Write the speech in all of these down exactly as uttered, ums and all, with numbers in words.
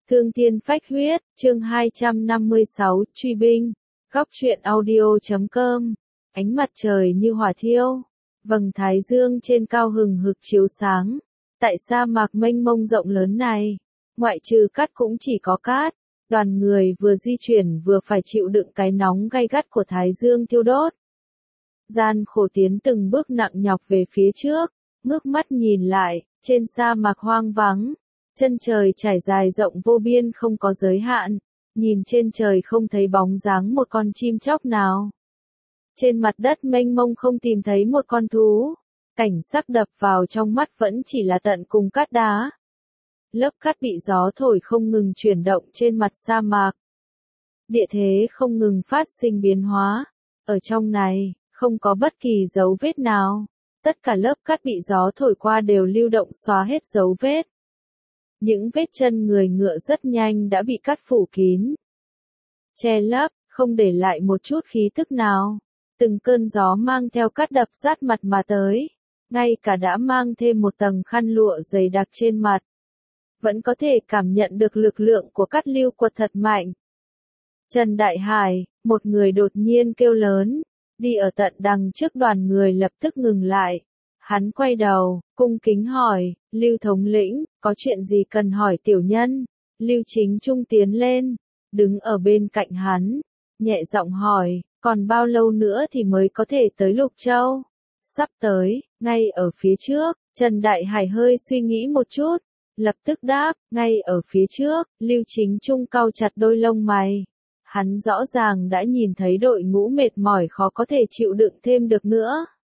Thương thiên phách huyết, chương hai trăm năm mươi sáu, truy binh. Góc truyện audio chấm com. Ánh mặt trời như hỏa thiêu, vầng thái dương trên cao hừng hực chiếu sáng. Tại sa mạc mênh mông rộng lớn này, ngoại trừ cát cũng chỉ có cát. Đoàn người vừa di chuyển vừa phải chịu đựng cái nóng gay gắt của thái dương thiêu đốt. Gian khổ tiến từng bước nặng nhọc về phía trước, ngước mắt nhìn lại, trên sa mạc hoang vắng. Chân trời trải dài rộng vô biên không có giới hạn, nhìn trên trời không thấy bóng dáng một con chim chóc nào. Trên mặt đất mênh mông không tìm thấy một con thú, cảnh sắc đập vào trong mắt vẫn chỉ là tận cùng cát đá. Lớp cát bị gió thổi không ngừng chuyển động trên mặt sa mạc. Địa thế không ngừng phát sinh biến hóa, ở trong này, không có bất kỳ dấu vết nào, tất cả lớp cát bị gió thổi qua đều lưu động xóa hết dấu vết. Những vết chân người ngựa rất nhanh đã bị cát phủ kín, che lấp, không để lại một chút khí tức nào. Từng cơn gió mang theo cát đập sát mặt mà tới, ngay cả đã mang thêm một tầng khăn lụa dày đặc trên mặt, vẫn có thể cảm nhận được lực lượng của cát lưu quật thật mạnh. Trần Đại Hải, một người đột nhiên kêu lớn, đi ở tận đằng trước đoàn người lập tức ngừng lại. Hắn quay đầu, cung kính hỏi, Lưu thống lĩnh, có chuyện gì cần hỏi tiểu nhân? Lưu Chính Trung tiến lên, đứng ở bên cạnh hắn, nhẹ giọng hỏi, còn bao lâu nữa thì mới có thể tới Lục Châu? Sắp tới, ngay ở phía trước. Trần Đại Hải hơi suy nghĩ một chút, lập tức đáp, ngay ở phía trước. Lưu Chính Trung cau chặt đôi lông mày. Hắn rõ ràng đã nhìn thấy đội ngũ mệt mỏi khó có thể chịu đựng thêm được nữa.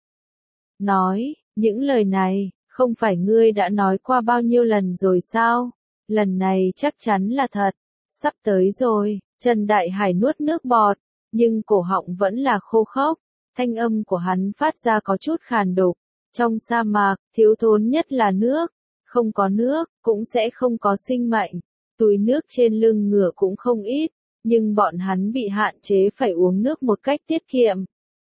Nói, những lời này, không phải ngươi đã nói qua bao nhiêu lần rồi sao? Lần này chắc chắn là thật. Sắp tới rồi. Trần Đại Hải nuốt nước bọt, nhưng cổ họng vẫn là khô khốc. Thanh âm của hắn phát ra có chút khàn đục. Trong sa mạc, thiếu thốn nhất là nước. Không có nước, cũng sẽ không có sinh mệnh. Túi nước trên lưng ngựa cũng không ít, nhưng bọn hắn bị hạn chế phải uống nước một cách tiết kiệm.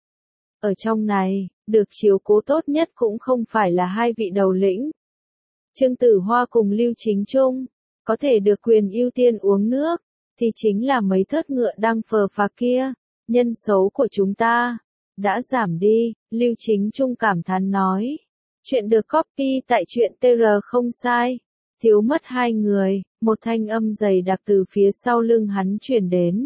Ở trong này, được chiếu cố tốt nhất cũng không phải là hai vị đầu lĩnh. Trương Tử Hoa cùng Lưu Chính Trung, có thể được quyền ưu tiên uống nước, thì chính là mấy thớt ngựa đang phờ phạc kia. Nhân số của chúng ta đã giảm đi, Lưu Chính Trung cảm thán nói. Chuyện được copy tại truyện tê rờ không sai. Thiếu mất hai người, một thanh âm dày đặc từ phía sau lưng hắn truyền đến.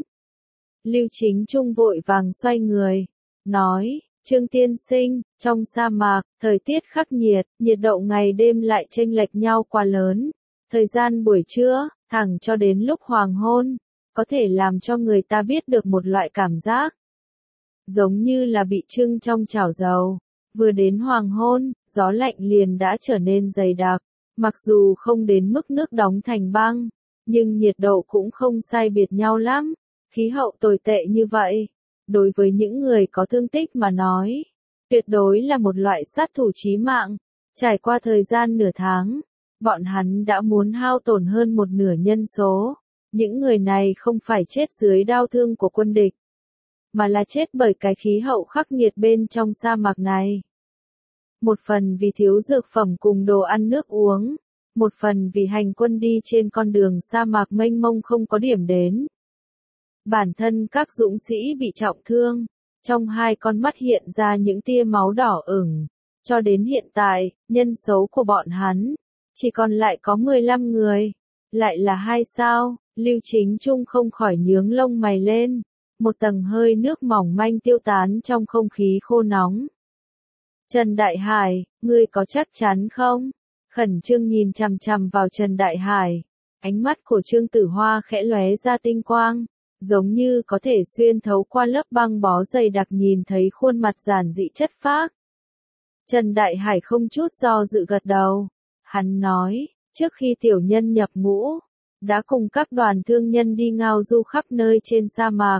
Lưu Chính Trung vội vàng xoay người, nói, Trương tiên sinh, trong sa mạc, thời tiết khắc nghiệt, nhiệt độ ngày đêm lại chênh lệch nhau quá lớn. Thời gian buổi trưa, thẳng cho đến lúc hoàng hôn, có thể làm cho người ta biết được một loại cảm giác. Giống như là bị trưng trong chảo dầu. Vừa đến hoàng hôn, gió lạnh liền đã trở nên dày đặc. Mặc dù không đến mức nước đóng thành băng, nhưng nhiệt độ cũng không sai biệt nhau lắm. Khí hậu tồi tệ như vậy, đối với những người có thương tích mà nói, tuyệt đối là một loại sát thủ chí mạng. Trải qua thời gian nửa tháng, bọn hắn đã muốn hao tổn hơn một nửa nhân số. Những người này không phải chết dưới đao thương của quân địch, mà là chết bởi cái khí hậu khắc nghiệt bên trong sa mạc này. Một phần vì thiếu dược phẩm cùng đồ ăn nước uống, một phần vì hành quân đi trên con đường sa mạc mênh mông không có điểm đến. Bản thân các dũng sĩ bị trọng thương, trong hai con mắt hiện ra những tia máu đỏ ửng. Cho đến hiện tại, nhân số của bọn hắn chỉ còn lại có mười lăm người. Lại là hai sao? Lưu Chính Trung không khỏi nhướng lông mày lên. Một tầng hơi nước mỏng manh tiêu tán trong không khí khô nóng. Trần Đại Hải, ngươi có chắc chắn không? Khẩn Trương nhìn chằm chằm vào Trần Đại Hải. Ánh mắt của Trương Tử Hoa khẽ lóe ra tinh quang, giống như có thể xuyên thấu qua lớp băng bó dày đặc nhìn thấy khuôn mặt giản dị chất phác. Trần Đại Hải không chút do dự gật đầu. Hắn nói, trước khi tiểu nhân nhập ngũ, đã cùng các đoàn thương nhân đi ngao du khắp nơi trên sa mạc.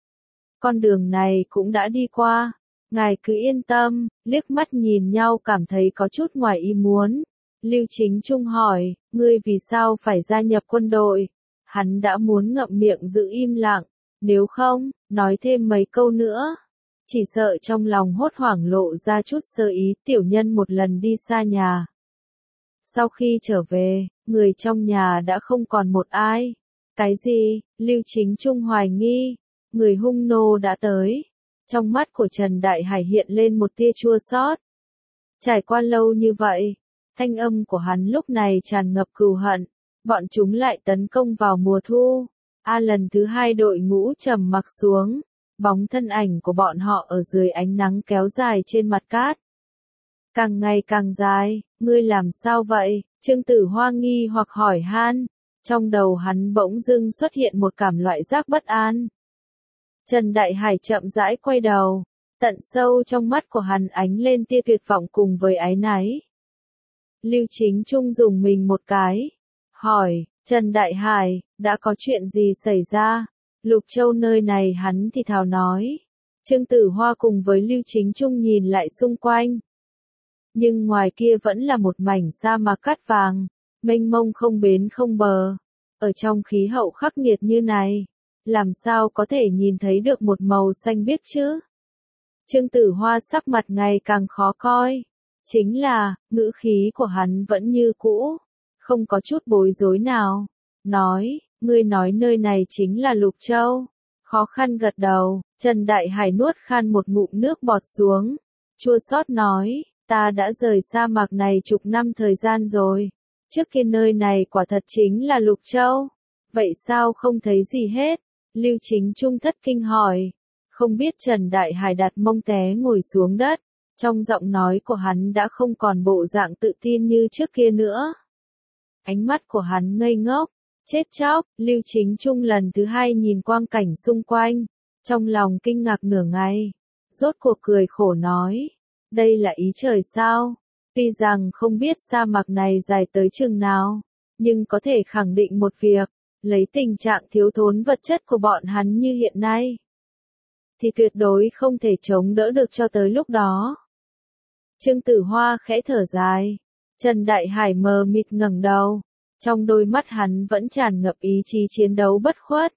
Con đường này cũng đã đi qua. Ngài cứ yên tâm. Liếc mắt nhìn nhau cảm thấy có chút ngoài ý muốn. Lưu Chính Trung hỏi, ngươi vì sao phải gia nhập quân đội? Hắn đã muốn ngậm miệng giữ im lặng, nếu không, nói thêm mấy câu nữa. Chỉ sợ trong lòng hốt hoảng lộ ra chút sơ ý. Tiểu nhân một lần đi xa nhà. Sau khi trở về, người trong nhà đã không còn một ai. Cái gì? Lưu Chính Trung hoài nghi, người hung nô đã tới. Trong mắt của Trần Đại Hải hiện lên một tia chua xót. Trải qua lâu như vậy, thanh âm của hắn lúc này tràn ngập cừu hận, bọn chúng lại tấn công vào mùa thu. A lần thứ hai đội ngũ trầm mặc xuống, bóng thân ảnh của bọn họ ở dưới ánh nắng kéo dài trên mặt cát. Càng ngày càng dài, ngươi làm sao vậy? Trương Tử Hoa nghi hoặc hỏi han, trong đầu hắn bỗng dưng xuất hiện một cảm loại giác bất an. Trần Đại Hải chậm rãi quay đầu, tận sâu trong mắt của hắn ánh lên tia tuyệt vọng cùng với áy náy. Lưu Chính Trung dùng mình một cái, hỏi, Trần Đại Hải, đã có chuyện gì xảy ra? Lục Châu nơi này hắn thì thào nói. Trương Tử Hoa cùng với Lưu Chính Trung nhìn lại xung quanh. Nhưng ngoài kia vẫn là một mảnh sa mạc cát vàng, mênh mông không bến không bờ. Ở trong khí hậu khắc nghiệt như này, làm sao có thể nhìn thấy được một màu xanh biếc chứ? Trương Tử Hoa sắc mặt ngày càng khó coi. Chính là, ngữ khí của hắn vẫn như cũ, không có chút bối rối nào. Nói, ngươi nói nơi này chính là Lục Châu. Khó khăn gật đầu, Trần Đại Hải nuốt khan một ngụm nước bọt xuống. Chua xót nói, ta đã rời sa mạc này chục năm thời gian rồi. Trước kia nơi này quả thật chính là Lục Châu. Vậy sao không thấy gì hết? Lưu Chính Trung thất kinh hỏi. Không biết Trần Đại Hải đặt mông té ngồi xuống đất. Trong giọng nói của hắn đã không còn bộ dạng tự tin như trước kia nữa. Ánh mắt của hắn ngây ngốc, chết chóc. Lưu Chính Trung lần thứ hai nhìn quang cảnh xung quanh, trong lòng kinh ngạc nửa ngày. Rốt cuộc cười khổ nói, đây là ý trời sao? Tuy rằng không biết sa mạc này dài tới chừng nào, nhưng có thể khẳng định một việc, lấy tình trạng thiếu thốn vật chất của bọn hắn như hiện nay, thì tuyệt đối không thể chống đỡ được cho tới lúc đó. Trương Tử Hoa khẽ thở dài, Trần Đại Hải mờ mịt ngẩng đầu, trong đôi mắt hắn vẫn tràn ngập ý chí chiến đấu bất khuất.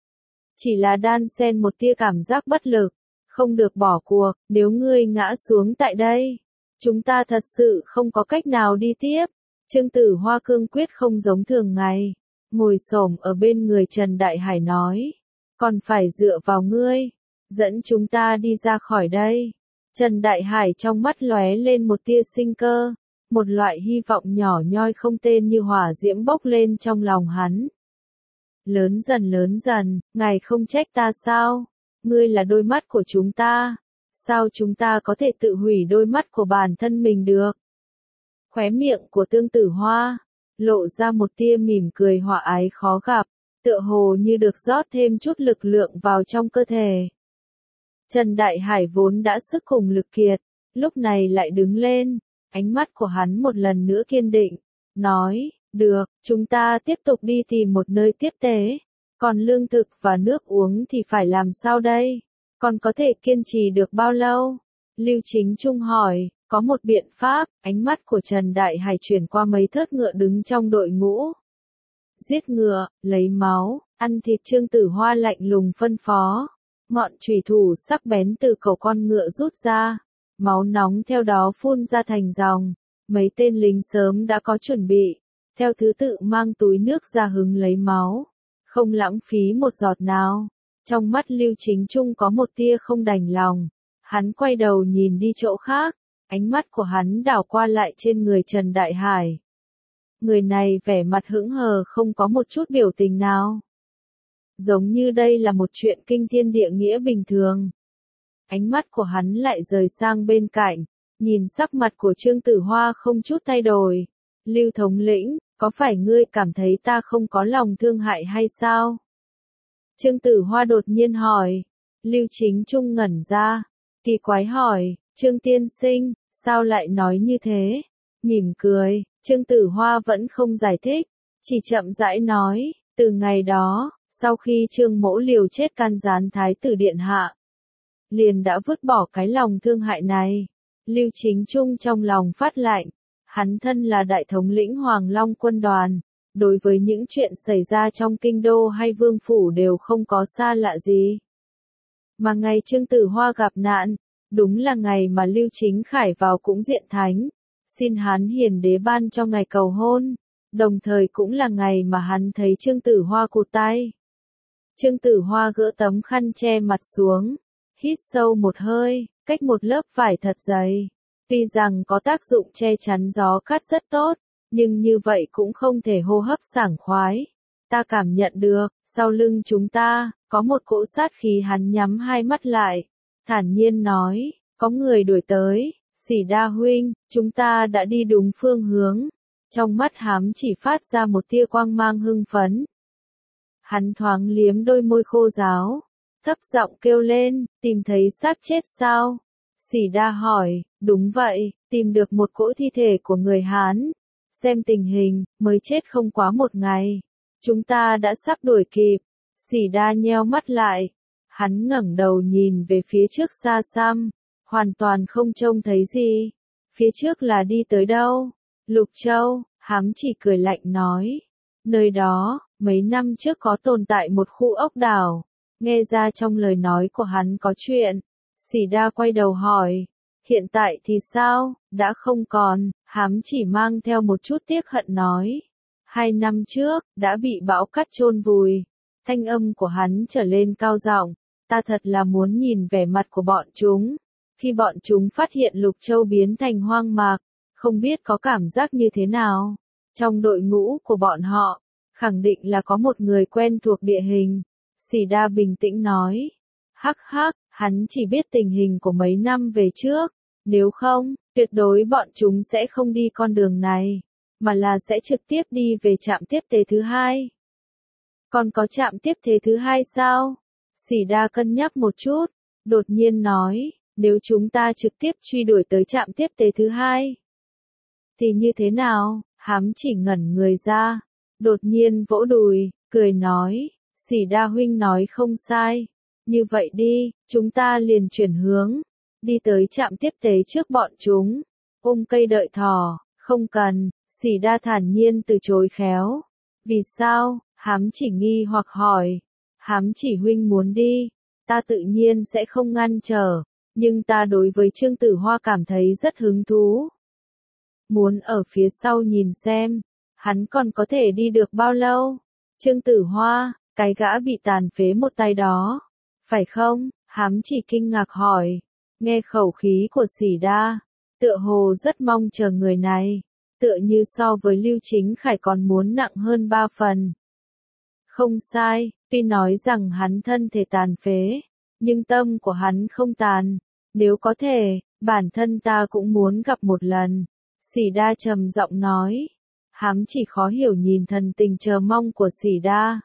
Chỉ là đan xen một tia cảm giác bất lực, không được bỏ cuộc, nếu ngươi ngã xuống tại đây, chúng ta thật sự không có cách nào đi tiếp. Trương Tử Hoa cương quyết không giống thường ngày, ngồi xổm ở bên người Trần Đại Hải nói, còn phải dựa vào ngươi, dẫn chúng ta đi ra khỏi đây. Trần Đại Hải trong mắt lóe lên một tia sinh cơ, một loại hy vọng nhỏ nhoi không tên như hỏa diễm bốc lên trong lòng hắn. Lớn dần lớn dần, ngài không trách ta sao? Ngươi là đôi mắt của chúng ta. Sao chúng ta có thể tự hủy đôi mắt của bản thân mình được? Khóe miệng của Tương Tử Hoa lộ ra một tia mỉm cười hòa ái khó gặp, tựa hồ như được rót thêm chút lực lượng vào trong cơ thể. Trần Đại Hải vốn đã sức cùng lực kiệt, lúc này lại đứng lên, ánh mắt của hắn một lần nữa kiên định, nói, được, chúng ta tiếp tục đi tìm một nơi tiếp tế, còn lương thực và nước uống thì phải làm sao đây? Còn có thể kiên trì được bao lâu? Lưu Chính Trung hỏi, có một biện pháp. Ánh mắt của Trần Đại Hải chuyển qua mấy thớt ngựa đứng trong đội ngũ. Giết ngựa, lấy máu, ăn thịt. Trương Tử Hoa lạnh lùng phân phó. Ngọn chùy thủ sắc bén từ cổ con ngựa rút ra, máu nóng theo đó phun ra thành dòng. Mấy tên lính sớm đã có chuẩn bị, theo thứ tự mang túi nước ra hứng lấy máu, không lãng phí một giọt nào. Trong mắt Lưu Chính Trung có một tia không đành lòng, hắn quay đầu nhìn đi chỗ khác, ánh mắt của hắn đảo qua lại trên người Trần Đại Hải. Người này vẻ mặt hững hờ không có một chút biểu tình nào. Giống như đây là một chuyện kinh thiên địa nghĩa bình thường. Ánh mắt của hắn lại rời sang bên cạnh, nhìn sắc mặt của Trương Tử Hoa không chút thay đổi. Lưu thống lĩnh, có phải ngươi cảm thấy ta không có lòng thương hại hay sao? Trương Tử Hoa đột nhiên hỏi. Lưu Chính Trung ngẩn ra, kỳ quái hỏi, Trương tiên sinh, sao lại nói như thế? Mỉm cười, Trương Tử Hoa vẫn không giải thích, chỉ chậm rãi nói, từ ngày đó, sau khi Trương Mỗ liều chết can gián Thái tử điện hạ, liền đã vứt bỏ cái lòng thương hại này. Lưu Chính Trung trong lòng phát lạnh, hắn thân là đại thống lĩnh Hoàng Long quân đoàn, đối với những chuyện xảy ra trong kinh đô hay vương phủ đều không có xa lạ gì. Mà ngày Trương Tử Hoa gặp nạn, đúng là ngày mà Lưu Chính Khải vào cũng diện thánh, xin Hán Hiền Đế ban cho ngày cầu hôn. đồng thời cũng là ngày mà hắn thấy Trương Tử Hoa cụt tay. Trương Tử Hoa gỡ tấm khăn che mặt xuống, hít sâu một hơi, cách một lớp vải thật dày. Tuy rằng có tác dụng che chắn gió cát rất tốt, nhưng như vậy cũng không thể hô hấp sảng khoái. Ta cảm nhận được, sau lưng chúng ta, có một cỗ sát khí. Hắn nhắm hai mắt lại, thản nhiên nói, có người đuổi tới, Sỉ Đa huynh, chúng ta đã đi đúng phương hướng. Trong mắt Hám Chỉ phát ra một tia quang mang hưng phấn. Hắn thoáng liếm đôi môi khô ráo, thấp giọng kêu lên, tìm thấy xác chết sao? Sỉ Đa hỏi, đúng vậy, tìm được một cỗ thi thể của người Hán. Xem tình hình, mới chết không quá một ngày. Chúng ta đã sắp đuổi kịp. Sỉ Đa nheo mắt lại. Hắn ngẩng đầu nhìn về phía trước xa xăm, hoàn toàn không trông thấy gì. Phía trước là đi tới đâu? Lục Châu, Hám Chỉ cười lạnh nói. Nơi đó, mấy năm trước có tồn tại một khu ốc đảo. Nghe ra trong lời nói của hắn có chuyện. Sỉ Đa quay đầu hỏi. Hiện tại thì sao? Đã không còn. Hám Chỉ mang theo một chút tiếc hận nói. Hai năm trước, đã bị bão cát chôn vùi. Thanh âm của hắn trở lên cao giọng. Ta thật là muốn nhìn vẻ mặt của bọn chúng. Khi bọn chúng phát hiện Lục Châu biến thành hoang mạc, không biết có cảm giác như thế nào. Trong đội ngũ của bọn họ, khẳng định là có một người quen thuộc địa hình. Sỉ Đa bình tĩnh nói. Hắc hắc, hắn chỉ biết tình hình của mấy năm về trước. Nếu không, tuyệt đối bọn chúng sẽ không đi con đường này, mà là sẽ trực tiếp đi về trạm tiếp tế thứ hai. Còn có trạm tiếp tế thứ hai sao? Sỉ Đa cân nhắc một chút, đột nhiên nói, nếu chúng ta trực tiếp truy đuổi tới trạm tiếp tế thứ hai, thì như thế nào? Hám Chỉ ngẩn người ra, đột nhiên vỗ đùi, cười nói, Sỉ Đa huynh nói không sai. Như vậy đi, chúng ta liền chuyển hướng, đi tới trạm tiếp tế trước bọn chúng. Ôm cây đợi thỏ, không cần. Sỉ Đa thản nhiên từ chối khéo. Vì sao? Hám Chỉ nghi hoặc hỏi. Hám Chỉ huynh muốn đi, ta tự nhiên sẽ không ngăn trở, nhưng ta đối với Trương Tử Hoa cảm thấy rất hứng thú. Muốn ở phía sau nhìn xem, hắn còn có thể đi được bao lâu? Trương Tử Hoa, cái gã bị tàn phế một tay đó, phải không? Hám Chỉ kinh ngạc hỏi. Nghe khẩu khí của Sỉ Đa, tựa hồ rất mong chờ người này, tựa như so với Lưu Chính Khải còn muốn nặng hơn ba phần. Không sai, tuy nói rằng hắn thân thể tàn phế, nhưng tâm của hắn không tàn. Nếu có thể, bản thân ta cũng muốn gặp một lần. Sỉ Đa trầm giọng nói. Hám Chỉ khó hiểu nhìn thần tình chờ mong của Sỉ Đa.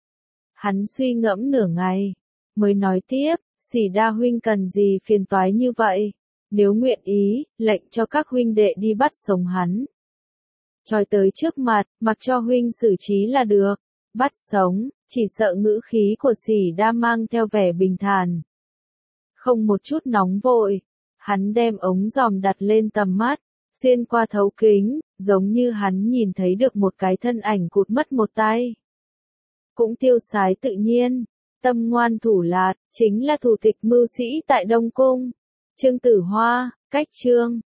Hắn suy ngẫm nửa ngày, mới nói tiếp, Sỉ Đa huynh cần gì phiền toái như vậy? Nếu nguyện ý, lệnh cho các huynh đệ đi bắt sống hắn. Choi tới trước mặt, mặc cho huynh xử trí là được. Bắt sống, chỉ sợ ngữ khí của Sỉ Đa mang theo vẻ bình thản. Không một chút nóng vội, hắn đem ống dòm đặt lên tầm mắt, xuyên qua thấu kính, giống như hắn nhìn thấy được một cái thân ảnh cụt mất một tay. Cũng tiêu sái tự nhiên, tâm ngoan thủ lạt, chính là thủ tịch mưu sĩ tại Đông Cung. Trương Tử Hoa, cách chương